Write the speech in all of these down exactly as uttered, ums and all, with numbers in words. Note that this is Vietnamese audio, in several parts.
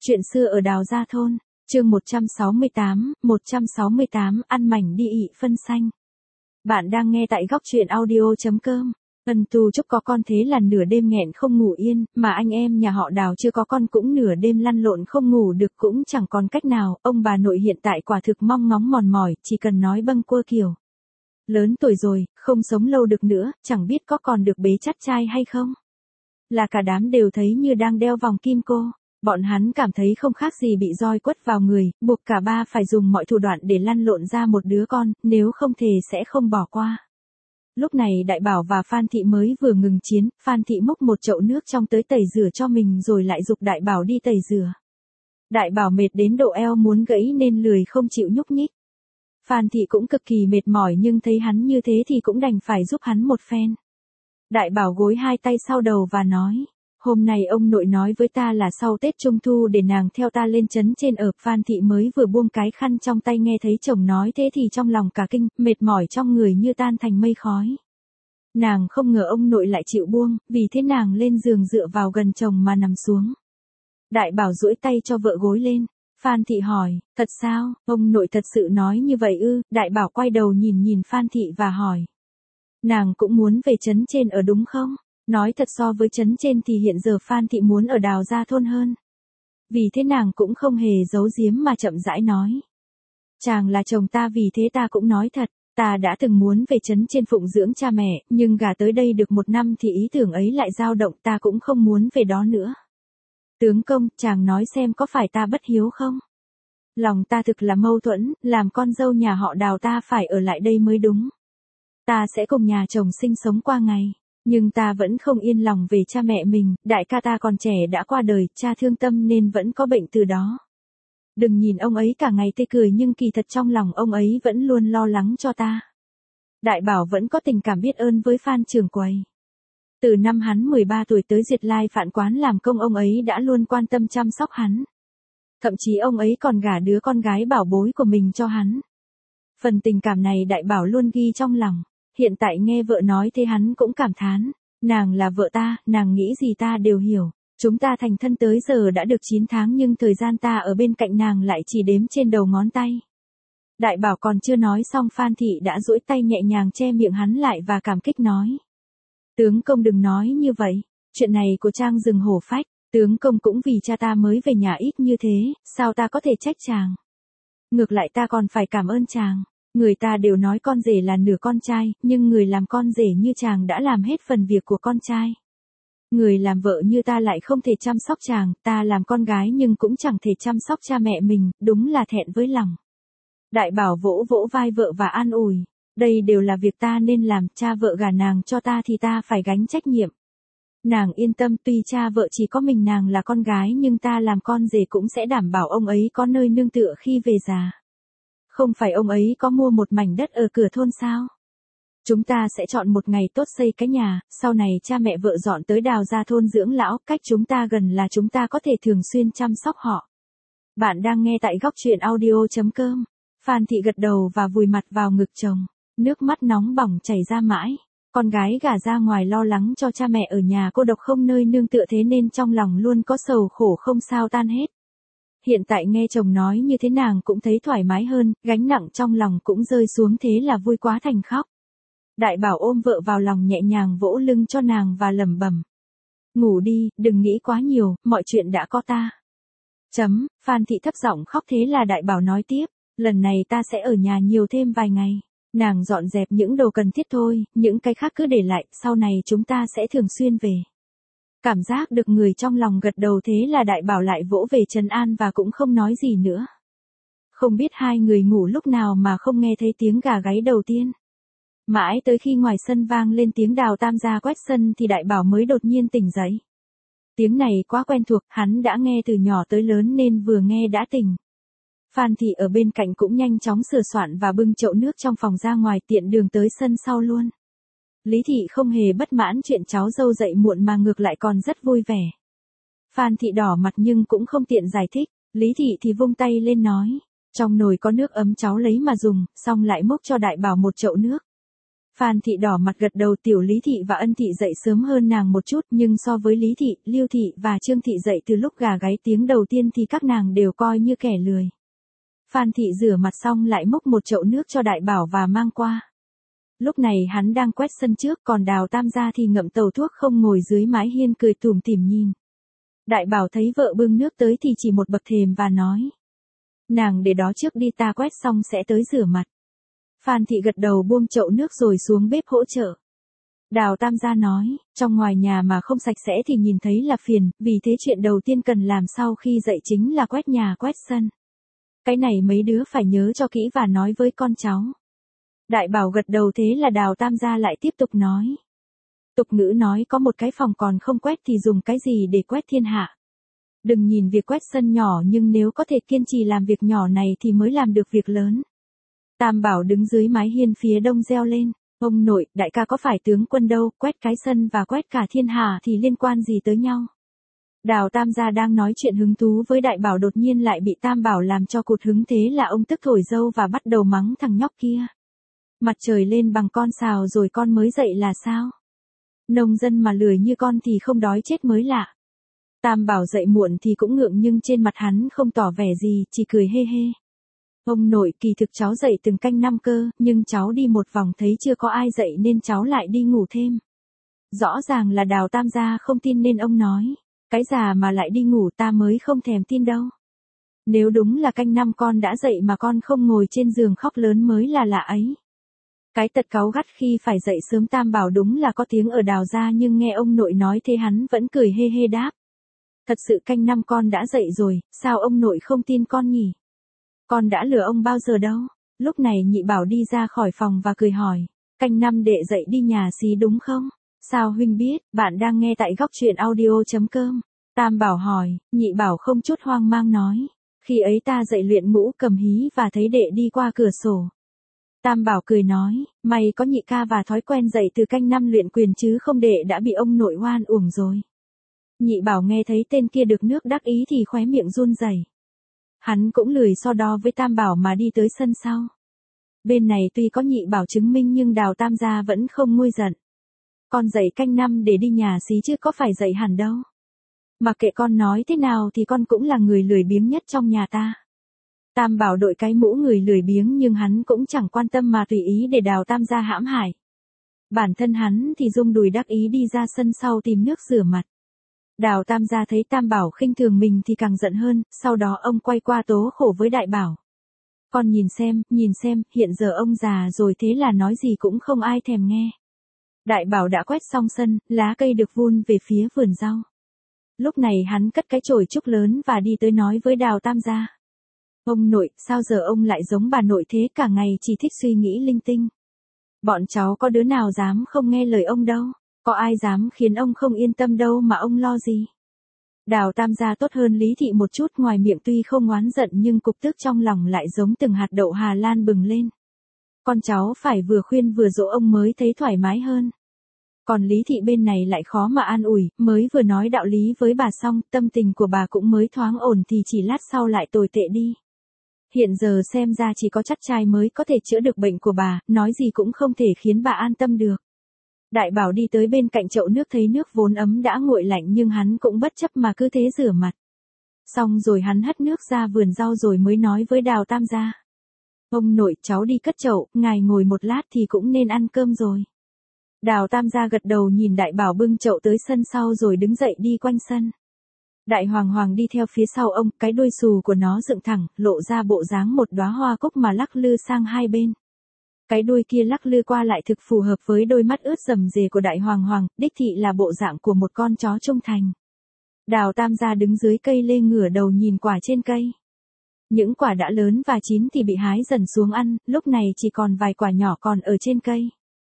Chuyện xưa ở Đào Gia Thôn, chương một trăm sáu mươi tám, một trăm sáu mươi tám, ăn mảnh đi ị phân xanh. Bạn đang nghe tại góc truyện audio.com. Ân Tu Trúc có con thế là nửa đêm nghẹn không ngủ yên, mà anh em nhà họ Đào chưa có con cũng nửa đêm lăn lộn không ngủ được, cũng chẳng còn cách nào. Ông bà nội hiện tại quả thực mong ngóng mòn mỏi, chỉ cần nói bâng quơ kiểu. Lớn tuổi rồi, không sống lâu được nữa, chẳng biết có còn được bế chắt trai hay không. Là cả đám đều thấy như đang đeo vòng kim cô. Bọn hắn cảm thấy không khác gì bị roi quất vào người, buộc cả ba phải dùng mọi thủ đoạn để lăn lộn ra một đứa con, nếu không thể sẽ không bỏ qua. Lúc này Đại Bảo và Phan Thị mới vừa ngừng chiến, Phan Thị múc một chậu nước trong tới tẩy rửa cho mình rồi lại giục Đại Bảo đi tẩy rửa. Đại Bảo mệt đến độ eo muốn gãy nên lười không chịu nhúc nhích. Phan Thị cũng cực kỳ mệt mỏi nhưng thấy hắn như thế thì cũng đành phải giúp hắn một phen. Đại Bảo gối hai tay sau đầu và nói. Hôm nay ông nội nói với ta là sau Tết Trung Thu để nàng theo ta lên trấn trên ở. Phan Thị mới vừa buông cái khăn trong tay nghe thấy chồng nói thế thì trong lòng cả kinh, mệt mỏi trong người như tan thành mây khói. Nàng không ngờ ông nội lại chịu buông, vì thế nàng lên giường dựa vào gần chồng mà nằm xuống. Đại Bảo duỗi tay cho vợ gối lên. Phan Thị hỏi, thật sao, ông nội thật sự nói như vậy ư? Đại Bảo quay đầu nhìn nhìn Phan Thị và hỏi. Nàng cũng muốn về trấn trên ở đúng không? Nói thật so với trấn trên thì hiện giờ Phan Thị muốn ở Đào Gia Thôn hơn. Vì thế nàng cũng không hề giấu giếm mà chậm rãi nói. Chàng là chồng ta vì thế ta cũng nói thật, ta đã từng muốn về trấn trên phụng dưỡng cha mẹ, nhưng gả tới đây được một năm thì ý tưởng ấy lại dao động, ta cũng không muốn về đó nữa. Tướng công, chàng nói xem có phải ta bất hiếu không? Lòng ta thực là mâu thuẫn, làm con dâu nhà họ Đào ta phải ở lại đây mới đúng. Ta sẽ cùng nhà chồng sinh sống qua ngày. Nhưng ta vẫn không yên lòng về cha mẹ mình, đại ca ta còn trẻ đã qua đời, cha thương tâm nên vẫn có bệnh từ đó. Đừng nhìn ông ấy cả ngày tươi cười nhưng kỳ thật trong lòng ông ấy vẫn luôn lo lắng cho ta. Đại Bảo vẫn có tình cảm biết ơn với Phan trưởng quầy. Từ năm hắn mười ba tuổi tới Diệt Lai Phạn Quán làm công ông ấy đã luôn quan tâm chăm sóc hắn. Thậm chí ông ấy còn gả đứa con gái bảo bối của mình cho hắn. Phần tình cảm này Đại Bảo luôn ghi trong lòng. Hiện tại nghe vợ nói thế hắn cũng cảm thán, nàng là vợ ta, nàng nghĩ gì ta đều hiểu, chúng ta thành thân tới giờ đã được chín tháng nhưng thời gian ta ở bên cạnh nàng lại chỉ đếm trên đầu ngón tay. Đại Bảo còn chưa nói xong Phan Thị đã duỗi tay nhẹ nhàng che miệng hắn lại và cảm kích nói. Tướng công đừng nói như vậy, chuyện này của Trang rừng hổ phách, tướng công cũng vì cha ta mới về nhà ít như thế, sao ta có thể trách chàng. Ngược lại ta còn phải cảm ơn chàng. Người ta đều nói con rể là nửa con trai, nhưng người làm con rể như chàng đã làm hết phần việc của con trai. Người làm vợ như ta lại không thể chăm sóc chàng, ta làm con gái nhưng cũng chẳng thể chăm sóc cha mẹ mình, đúng là thẹn với lòng. Đại Bảo vỗ vỗ vai vợ và an ủi, đây đều là việc ta nên làm, cha vợ gả nàng cho ta thì ta phải gánh trách nhiệm. Nàng yên tâm, tuy cha vợ chỉ có mình nàng là con gái nhưng ta làm con rể cũng sẽ đảm bảo ông ấy có nơi nương tựa khi về già. Không phải ông ấy có mua một mảnh đất ở cửa thôn sao? Chúng ta sẽ chọn một ngày tốt xây cái nhà, sau này cha mẹ vợ dọn tới Đào Gia Thôn dưỡng lão, cách chúng ta gần là chúng ta có thể thường xuyên chăm sóc họ. Bạn đang nghe tại góc truyện audio.com. Phan Thị gật đầu và vùi mặt vào ngực chồng, nước mắt nóng bỏng chảy ra mãi. Con gái gả ra ngoài lo lắng cho cha mẹ ở nhà cô độc không nơi nương tựa thế nên trong lòng luôn có sầu khổ không sao tan hết. Hiện tại nghe chồng nói như thế nàng cũng thấy thoải mái hơn, gánh nặng trong lòng cũng rơi xuống thế là vui quá thành khóc. Đại Bảo ôm vợ vào lòng nhẹ nhàng vỗ lưng cho nàng và lẩm bẩm. Ngủ đi, đừng nghĩ quá nhiều, mọi chuyện đã có ta. Chấm, Phan Thị thấp giọng khóc thế là Đại Bảo nói tiếp, lần này ta sẽ ở nhà nhiều thêm vài ngày. Nàng dọn dẹp những đồ cần thiết thôi, những cái khác cứ để lại, sau này chúng ta sẽ thường xuyên về. Cảm giác được người trong lòng gật đầu thế là Đại Bảo lại vỗ về trấn an và cũng không nói gì nữa. Không biết hai người ngủ lúc nào mà không nghe thấy tiếng gà gáy đầu tiên. Mãi tới khi ngoài sân vang lên tiếng Đào Tam gia quét sân thì Đại Bảo mới đột nhiên tỉnh dậy. Tiếng này quá quen thuộc, hắn đã nghe từ nhỏ tới lớn nên vừa nghe đã tỉnh. Phan Thị ở bên cạnh cũng nhanh chóng sửa soạn và bưng chậu nước trong phòng ra ngoài tiện đường tới sân sau luôn. Lý Thị không hề bất mãn chuyện cháu dâu dậy muộn mà ngược lại còn rất vui vẻ. Phan Thị đỏ mặt nhưng cũng không tiện giải thích, Lý Thị thì vung tay lên nói, trong nồi có nước ấm cháu lấy mà dùng, xong lại múc cho Đại Bảo một chậu nước. Phan Thị đỏ mặt gật đầu, tiểu Lý Thị và Ân Thị dậy sớm hơn nàng một chút, nhưng so với Lý Thị, Lưu Thị và Trương Thị dậy từ lúc gà gáy tiếng đầu tiên thì các nàng đều coi như kẻ lười. Phan Thị rửa mặt xong lại múc một chậu nước cho Đại Bảo và mang qua. Lúc này hắn đang quét sân trước, còn Đào Tam gia thì ngậm tàu thuốc không ngồi dưới mái hiên cười tủm tỉm nhìn. Đại Bảo thấy vợ bưng nước tới thì chỉ một bậc thềm và nói: nàng để đó trước đi, ta quét xong sẽ tới rửa mặt. Phan Thị gật đầu buông chậu nước rồi xuống bếp hỗ trợ. Đào Tam gia nói, trong ngoài nhà mà không sạch sẽ thì nhìn thấy là phiền, vì thế chuyện đầu tiên cần làm sau khi dậy chính là quét nhà quét sân. Cái này mấy đứa phải nhớ cho kỹ và nói với con cháu. Đại Bảo gật đầu, thế là Đào Tam gia lại tiếp tục nói. Tục ngữ nói có một cái phòng còn không quét thì dùng cái gì để quét thiên hạ. Đừng nhìn việc quét sân nhỏ, nhưng nếu có thể kiên trì làm việc nhỏ này thì mới làm được việc lớn. Tam Bảo đứng dưới mái hiên phía đông reo lên, ông nội, đại ca có phải tướng quân đâu, quét cái sân và quét cả thiên hạ thì liên quan gì tới nhau. Đào Tam gia đang nói chuyện hứng thú với Đại Bảo, đột nhiên lại bị Tam Bảo làm cho cụt hứng, thế là ông tức thổi dâu và bắt đầu mắng thằng nhóc kia. Mặt trời lên bằng con sào rồi con mới dậy là sao? Nông dân mà lười như con thì không đói chết mới lạ. Tam Bảo dậy muộn thì cũng ngượng, nhưng trên mặt hắn không tỏ vẻ gì, chỉ cười hê hê. Ông nội, kỳ thực cháu dậy từng canh năm cơ, nhưng cháu đi một vòng thấy chưa có ai dậy nên cháu lại đi ngủ thêm. Rõ ràng là Đào Tam gia không tin nên ông nói, cái già mà lại đi ngủ, ta mới không thèm tin đâu. Nếu đúng là canh năm con đã dậy mà con không ngồi trên giường khóc lớn mới là lạ ấy. Cái tật cáu gắt khi phải dậy sớm Tam Bảo đúng là có tiếng ở Đào gia, nhưng nghe ông nội nói thế hắn vẫn cười hê hê đáp. Thật sự canh năm con đã dậy rồi, sao ông nội không tin con nhỉ? Con đã lừa ông bao giờ đâu. Lúc này Nhị Bảo đi ra khỏi phòng và cười hỏi, canh năm đệ dậy đi nhà xí đúng không? Sao huynh biết? Bạn đang nghe tại góc truyện audio chấm com. Tam Bảo hỏi, Nhị Bảo không chút hoang mang nói, khi ấy ta dậy luyện ngũ cầm hí và thấy đệ đi qua cửa sổ. Tam Bảo cười nói, mày có nhị ca và thói quen dậy từ canh năm luyện quyền chứ không đệ đã bị ông nội oan uổng rồi. Nhị Bảo nghe thấy tên kia được nước đắc ý thì khóe miệng run rẩy. Hắn cũng lười so đo với Tam Bảo mà đi tới sân sau. Bên này tuy có Nhị Bảo chứng minh nhưng Đào Tam gia vẫn không nguôi giận. Con dậy canh năm để đi nhà xí chứ có phải dậy hẳn đâu. Mà kệ con nói thế nào thì con cũng là người lười biếng nhất trong nhà ta. Tam Bảo đội cái mũ người lười biếng nhưng hắn cũng chẳng quan tâm mà tùy ý để Đào Tam gia hãm hại. Bản thân hắn thì rung đùi đắc ý đi ra sân sau tìm nước rửa mặt. Đào Tam gia thấy Tam Bảo khinh thường mình thì càng giận hơn, sau đó ông quay qua tố khổ với Đại Bảo. Con nhìn xem, nhìn xem, hiện giờ ông già rồi thế là nói gì cũng không ai thèm nghe. Đại Bảo đã quét xong sân, lá cây được vun về phía vườn rau. Lúc này hắn cất cái chổi trúc lớn và đi tới nói với Đào Tam gia. Ông nội, sao giờ ông lại giống bà nội thế, cả ngày chỉ thích suy nghĩ linh tinh. Bọn cháu có đứa nào dám không nghe lời ông đâu. Có ai dám khiến ông không yên tâm đâu mà ông lo gì. Đào Tam gia tốt hơn Lý Thị một chút, ngoài miệng tuy không oán giận nhưng cục tức trong lòng lại giống từng hạt đậu Hà Lan bừng lên. Con cháu phải vừa khuyên vừa dỗ ông mới thấy thoải mái hơn. Còn Lý Thị bên này lại khó mà an ủi, mới vừa nói đạo lý với bà xong, tâm tình của bà cũng mới thoáng ổn thì chỉ lát sau lại tồi tệ đi. Hiện giờ xem ra chỉ có chắt trai mới có thể chữa được bệnh của bà, nói gì cũng không thể khiến bà an tâm được. Đại Bảo đi tới bên cạnh chậu nước thấy nước vốn ấm đã nguội lạnh nhưng hắn cũng bất chấp mà cứ thế rửa mặt. Xong rồi hắn hất nước ra vườn rau rồi mới nói với Đào Tam gia. Ông nội, cháu đi cất chậu, ngài ngồi một lát thì cũng nên ăn cơm rồi. Đào Tam gia gật đầu nhìn Đại Bảo bưng chậu tới sân sau rồi đứng dậy đi quanh sân. Đại Hoàng Hoàng đi theo phía sau ông, cái đuôi xù của nó dựng thẳng, lộ ra bộ dáng một đóa hoa cúc mà lắc lư sang hai bên. Cái đuôi kia lắc lư qua lại thực phù hợp với đôi mắt ướt rầm rề của Đại Hoàng Hoàng, đích thị là bộ dạng của một con chó trung thành. Đào Tam gia đứng dưới cây lê ngửa đầu nhìn quả trên cây. Những quả đã lớn và chín thì bị hái dần xuống ăn, lúc này chỉ còn vài quả nhỏ còn ở trên cây.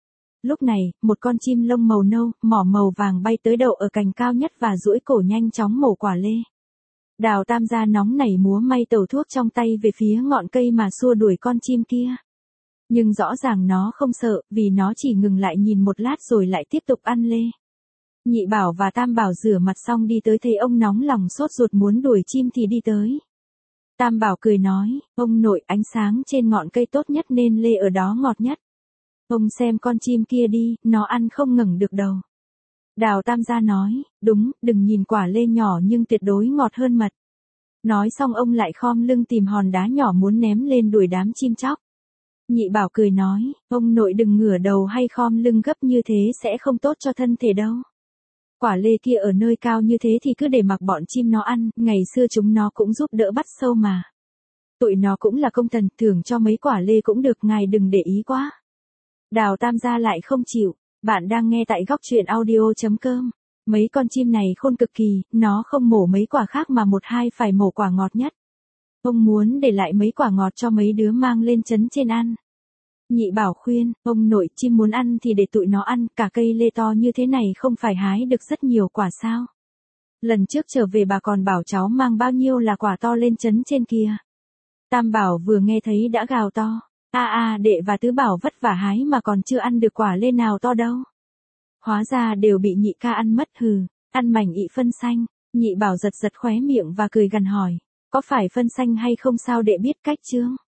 Lúc này, một con chim lông màu nâu, mỏ màu vàng bay tới đậu ở cành cao nhất và duỗi cổ nhanh chóng mổ quả lê. Đào Tam gia nóng nảy múa may tẩu thuốc trong tay về phía ngọn cây mà xua đuổi con chim kia. Nhưng rõ ràng nó không sợ, vì nó chỉ ngừng lại nhìn một lát rồi lại tiếp tục ăn lê. Nhị Bảo và Tam Bảo rửa mặt xong đi tới thấy ông nóng lòng sốt ruột muốn đuổi chim thì đi tới. Tam Bảo cười nói, ông nội, ánh sáng trên ngọn cây tốt nhất nên lê ở đó ngọt nhất. Ông xem con chim kia đi, nó ăn không ngẩng được đầu. Đào Tam gia nói, đúng, đừng nhìn quả lê nhỏ nhưng tuyệt đối ngọt hơn mật. Nói xong ông lại khom lưng tìm hòn đá nhỏ muốn ném lên đuổi đám chim chóc. Nhị Bảo cười nói, ông nội đừng ngửa đầu hay khom lưng gấp như thế sẽ không tốt cho thân thể đâu. Quả lê kia ở nơi cao như thế thì cứ để mặc bọn chim nó ăn, ngày xưa chúng nó cũng giúp đỡ bắt sâu mà. Tụi nó cũng là công thần, thưởng cho mấy quả lê cũng được, ngài đừng để ý quá. Đào Tam gia lại không chịu, bạn đang nghe tại góc truyện audio.com. Mấy con chim này khôn cực kỳ, nó không mổ mấy quả khác mà một hai phải mổ quả ngọt nhất. Ông muốn để lại mấy quả ngọt cho mấy đứa mang lên trấn trên ăn. Nhị Bảo khuyên, ông nội, chim muốn ăn thì để tụi nó ăn, cả cây lê to như thế này không phải hái được rất nhiều quả sao. Lần trước trở về bà còn bảo cháu mang bao nhiêu là quả to lên trấn trên kia. Tam Bảo vừa nghe thấy đã gào to, a a đệ và tứ Bảo vất vả hái mà còn chưa ăn được quả lê nào to đâu. Hóa ra đều bị nhị ca ăn mất, hừ, ăn mảnh ị phân xanh. Nhị Bảo giật giật khóe miệng và cười gằn hỏi, có phải phân xanh hay không sao đệ biết cách chưa?